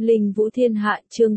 Linh Vũ Thiên Hạ chương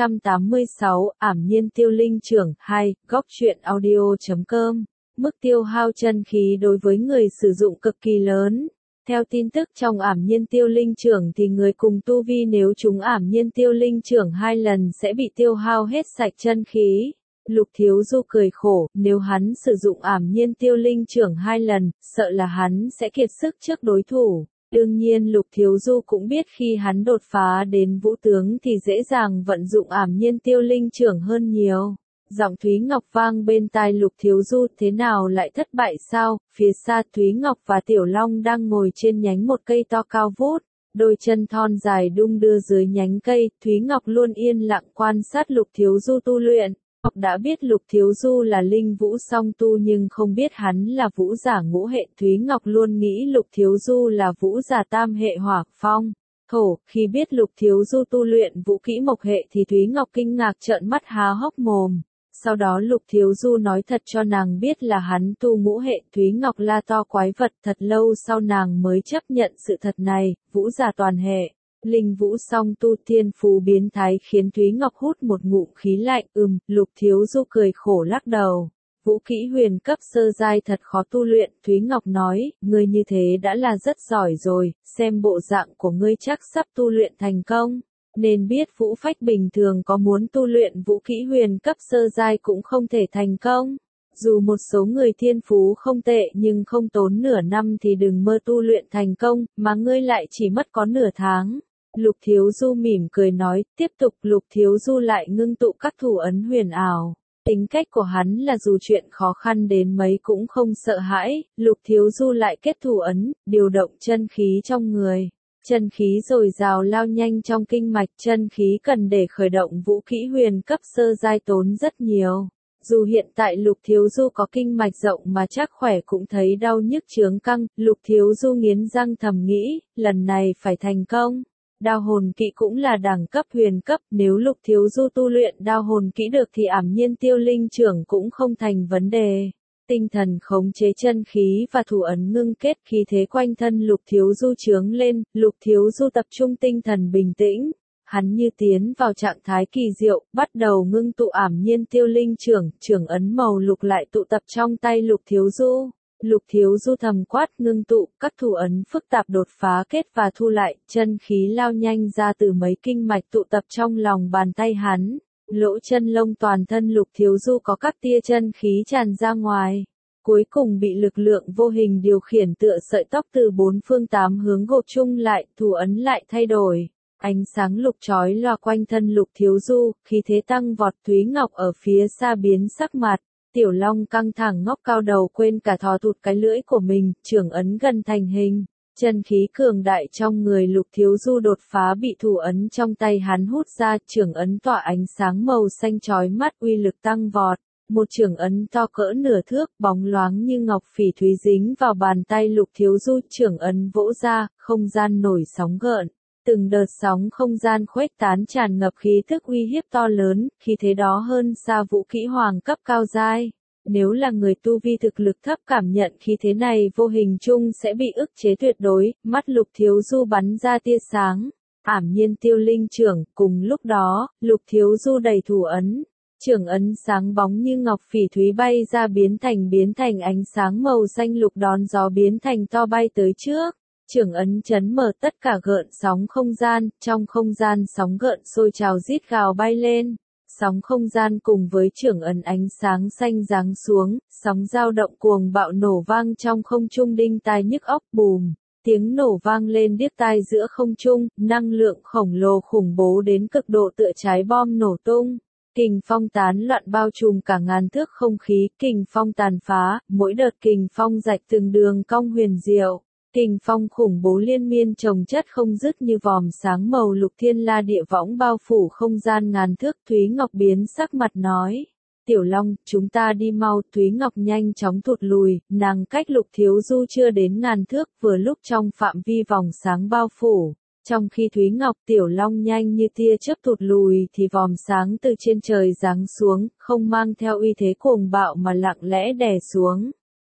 486, ảm nhiên tiêu linh trưởng 2, góc truyện audio.com. Mức tiêu hao chân khí đối với người sử dụng cực kỳ lớn. Theo tin tức trong ảm nhiên tiêu linh trưởng thì người cùng tu vi nếu chúng ảm nhiên tiêu linh trưởng 2 lần sẽ bị tiêu hao hết sạch chân khí. Lục Thiếu Du cười khổ, nếu hắn sử dụng ảm nhiên tiêu linh trưởng 2 lần, sợ là hắn sẽ kiệt sức trước đối thủ. Đương nhiên Lục Thiếu Du cũng biết khi hắn đột phá đến vũ tướng thì dễ dàng vận dụng ảm nhiên tiêu linh trưởng hơn nhiều. Giọng Thúy Ngọc vang bên tai Lục Thiếu Du, thế nào lại thất bại sao? Phía xa Thúy Ngọc và Tiểu Long đang ngồi trên nhánh một cây to cao vút, đôi chân thon dài đung đưa dưới nhánh cây. Thúy Ngọc luôn yên lặng quan sát Lục Thiếu Du tu luyện. Đã biết Lục Thiếu Du là linh vũ song tu nhưng không biết hắn là vũ giả ngũ hệ. Thúy Ngọc luôn nghĩ Lục Thiếu Du là vũ giả tam hệ hỏa, phong, thổ. Khi biết Lục Thiếu Du tu luyện vũ kỹ mộc hệ thì Thúy Ngọc kinh ngạc trợn mắt há hốc mồm. Sau đó Lục Thiếu Du nói thật cho nàng biết là hắn tu ngũ hệ. Thúy Ngọc la to quái vật, thật lâu sau nàng mới chấp nhận sự thật này, vũ giả toàn hệ. Linh vũ song tu thiên phú biến thái khiến Thúy Ngọc hút một ngụm khí lạnh. Lục Thiếu Du cười khổ lắc đầu. Vũ kỹ huyền cấp sơ giai thật khó tu luyện. Thúy Ngọc nói, ngươi như thế đã là rất giỏi rồi, xem bộ dạng của ngươi chắc sắp tu luyện thành công. Nên biết vũ phách bình thường có muốn tu luyện vũ kỹ huyền cấp sơ giai cũng không thể thành công. Dù một số người thiên phú không tệ nhưng không tốn nửa năm thì đừng mơ tu luyện thành công, mà ngươi lại chỉ mất có nửa tháng. Lục Thiếu Du mỉm cười nói, tiếp tục. Lục Thiếu Du lại ngưng tụ các thủ ấn huyền ảo. Tính cách của hắn là dù chuyện khó khăn đến mấy cũng không sợ hãi. Lục Thiếu Du lại kết thủ ấn, điều động chân khí trong người. Chân khí dồi dào lao nhanh trong kinh mạch. Chân khí cần để khởi động vũ kỹ huyền cấp sơ giai tốn rất nhiều. Dù hiện tại Lục Thiếu Du có kinh mạch rộng mà chắc khỏe cũng thấy đau nhức chướng căng. Lục Thiếu Du nghiến răng thầm nghĩ, lần này phải thành công. Đao hồn kỹ cũng là đẳng cấp huyền cấp, nếu Lục Thiếu Du tu luyện đao hồn kỹ được thì ảm nhiên tiêu linh trưởng cũng không thành vấn đề. Tinh thần khống chế chân khí và thủ ấn ngưng kết, khí thế quanh thân Lục Thiếu Du chướng lên. Lục Thiếu Du tập trung tinh thần bình tĩnh, hắn như tiến vào trạng thái kỳ diệu, bắt đầu ngưng tụ ảm nhiên tiêu linh trưởng. Trưởng ấn màu lục lại tụ tập trong tay Lục Thiếu Du. Lục Thiếu Du thầm quát, ngưng tụ, các thủ ấn phức tạp đột phá kết và thu lại, chân khí lao nhanh ra từ mấy kinh mạch tụ tập trong lòng bàn tay hắn. Lỗ chân lông toàn thân Lục Thiếu Du có các tia chân khí tràn ra ngoài. Cuối cùng bị lực lượng vô hình điều khiển tựa sợi tóc từ bốn phương tám hướng gộp chung lại, thủ ấn lại thay đổi. Ánh sáng lục chói lòa quanh thân Lục Thiếu Du, khí thế tăng vọt. Thúy Ngọc ở phía xa biến sắc mặt. Tiểu Long căng thẳng ngóc cao đầu quên cả thò thụt cái lưỡi của mình, trưởng ấn gần thành hình. Chân khí cường đại trong người Lục Thiếu Du đột phá bị thủ ấn trong tay hắn hút ra, trưởng ấn tỏa ánh sáng màu xanh chói mắt, uy lực tăng vọt. Một trưởng ấn to cỡ nửa thước, bóng loáng như ngọc phỉ thúy dính vào bàn tay Lục Thiếu Du, trưởng ấn vỗ ra, không gian nổi sóng gợn. Từng đợt sóng không gian khuếch tán tràn ngập khí thức uy hiếp to lớn, khí thế đó hơn xa vũ kỹ hoàng cấp cao giai. Nếu là người tu vi thực lực thấp cảm nhận khí thế này vô hình chung sẽ bị ức chế tuyệt đối. Mắt Lục Thiếu Du bắn ra tia sáng, ảm nhiên tiêu linh trưởng. Cùng lúc đó, Lục Thiếu Du đẩy thủ ấn, trưởng ấn sáng bóng như ngọc phỉ thúy bay ra biến thành ánh sáng màu xanh lục đón gió biến thành to bay tới trước. Trưởng ấn chấn mở tất cả gợn sóng không gian, trong không gian sóng gợn sôi trào rít gào bay lên. Sóng không gian cùng với trưởng ấn ánh sáng xanh giáng xuống, sóng dao động cuồng bạo nổ vang trong không trung đinh tai nhức óc. Bùm, tiếng nổ vang lên điếc tai giữa không trung, năng lượng khổng lồ khủng bố đến cực độ tựa trái bom nổ tung. Kình phong tán loạn bao trùm cả ngàn thước không khí, kình phong tàn phá, mỗi đợt kình phong rạch từng đường cong huyền diệu. Kình phong khủng bố liên miên chồng chất không dứt như vòm sáng màu lục thiên la địa võng bao phủ không gian ngàn thước. Thúy Ngọc biến sắc mặt nói, Tiểu Long, chúng ta đi mau. Thúy Ngọc nhanh chóng thụt lùi, nàng cách Lục Thiếu Du chưa đến ngàn thước, vừa lúc trong phạm vi vòng sáng bao phủ. Trong khi Thúy Ngọc Tiểu Long nhanh như tia chớp thụt lùi thì vòm sáng từ trên trời giáng xuống, không mang theo uy thế cuồng bạo mà lặng lẽ đè xuống.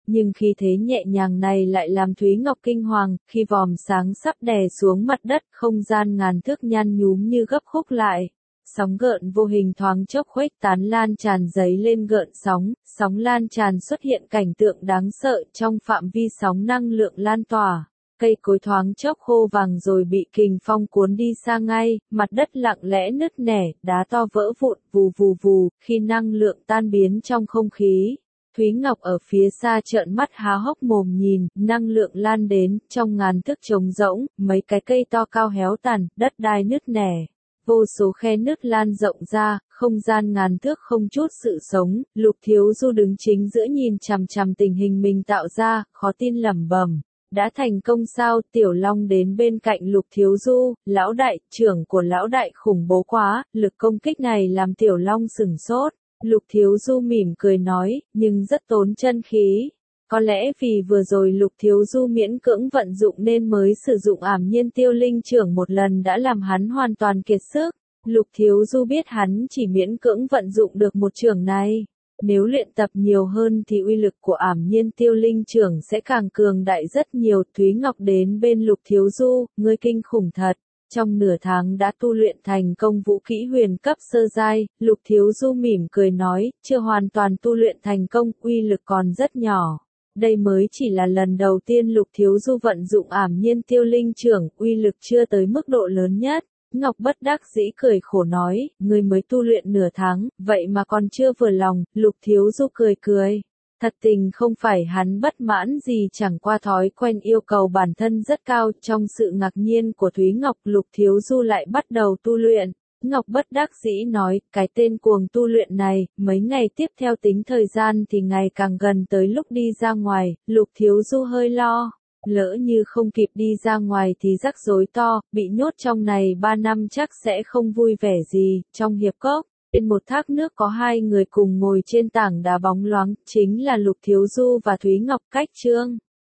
Nhưng khí thế nhẹ nhàng này lại làm Thúy Ngọc kinh hoàng, khi vòm sáng sắp đè xuống mặt đất, không gian ngàn thước nhăn nhúm như gấp khúc lại. Sóng gợn vô hình thoáng chốc khuếch tán lan tràn dấy lên gợn sóng, sóng lan tràn xuất hiện cảnh tượng đáng sợ trong phạm vi sóng năng lượng lan tỏa. Cây cối thoáng chốc khô vàng rồi bị kình phong cuốn đi xa ngay, mặt đất lặng lẽ nứt nẻ, đá to vỡ vụn, vù vù vù, khi năng lượng tan biến trong không khí. Thúy Ngọc ở phía xa trợn mắt há hốc mồm nhìn, năng lượng lan đến, trong ngàn thước trống rỗng, mấy cái cây to cao héo tàn, đất đai nứt nẻ. Vô số khe nứt lan rộng ra, không gian ngàn thước không chút sự sống, Lục Thiếu Du đứng chính giữa nhìn chằm chằm tình hình mình tạo ra, khó tin lẩm bẩm. Đã thành công sao? Tiểu Long đến bên cạnh Lục Thiếu Du, lão đại, trưởng của lão đại khủng bố quá, lực công kích này làm Tiểu Long sửng sốt. Lục Thiếu Du mỉm cười nói, nhưng rất tốn chân khí. Có lẽ vì vừa rồi Lục Thiếu Du miễn cưỡng vận dụng nên mới sử dụng ảm nhiên tiêu linh trưởng một lần đã làm hắn hoàn toàn kiệt sức. Lục Thiếu Du biết hắn chỉ miễn cưỡng vận dụng được một trưởng này. Nếu luyện tập nhiều hơn thì uy lực của ảm nhiên tiêu linh trưởng sẽ càng cường đại rất nhiều. Thúy Ngọc đến bên Lục Thiếu Du, ngươi kinh khủng thật. Trong nửa tháng đã tu luyện thành công vũ kỹ huyền cấp sơ giai, Lục Thiếu Du mỉm cười nói, chưa hoàn toàn tu luyện thành công, uy lực còn rất nhỏ. Đây mới chỉ là lần đầu tiên Lục Thiếu Du vận dụng ảm nhiên tiêu linh trưởng, uy lực chưa tới mức độ lớn nhất. Ngọc bất đắc dĩ cười khổ nói, ngươi mới tu luyện nửa tháng, vậy mà còn chưa vừa lòng. Lục Thiếu Du cười cười. Thật tình không phải hắn bất mãn gì, chẳng qua thói quen yêu cầu bản thân rất cao. Trong sự ngạc nhiên của Thúy Ngọc, Lục Thiếu Du lại bắt đầu tu luyện. Ngọc bất đắc dĩ nói, cái tên cuồng tu luyện này, mấy ngày tiếp theo tính thời gian thì ngày càng gần tới lúc đi ra ngoài. Lục Thiếu Du hơi lo. Lỡ như không kịp đi ra ngoài thì rắc rối to, bị nhốt trong này 3 năm chắc sẽ không vui vẻ gì. Trong hiệp cốc, bên một thác nước có hai người cùng ngồi trên tảng đá bóng loáng, chính là Lục Thiếu Du và Thúy Ngọc. Cách chương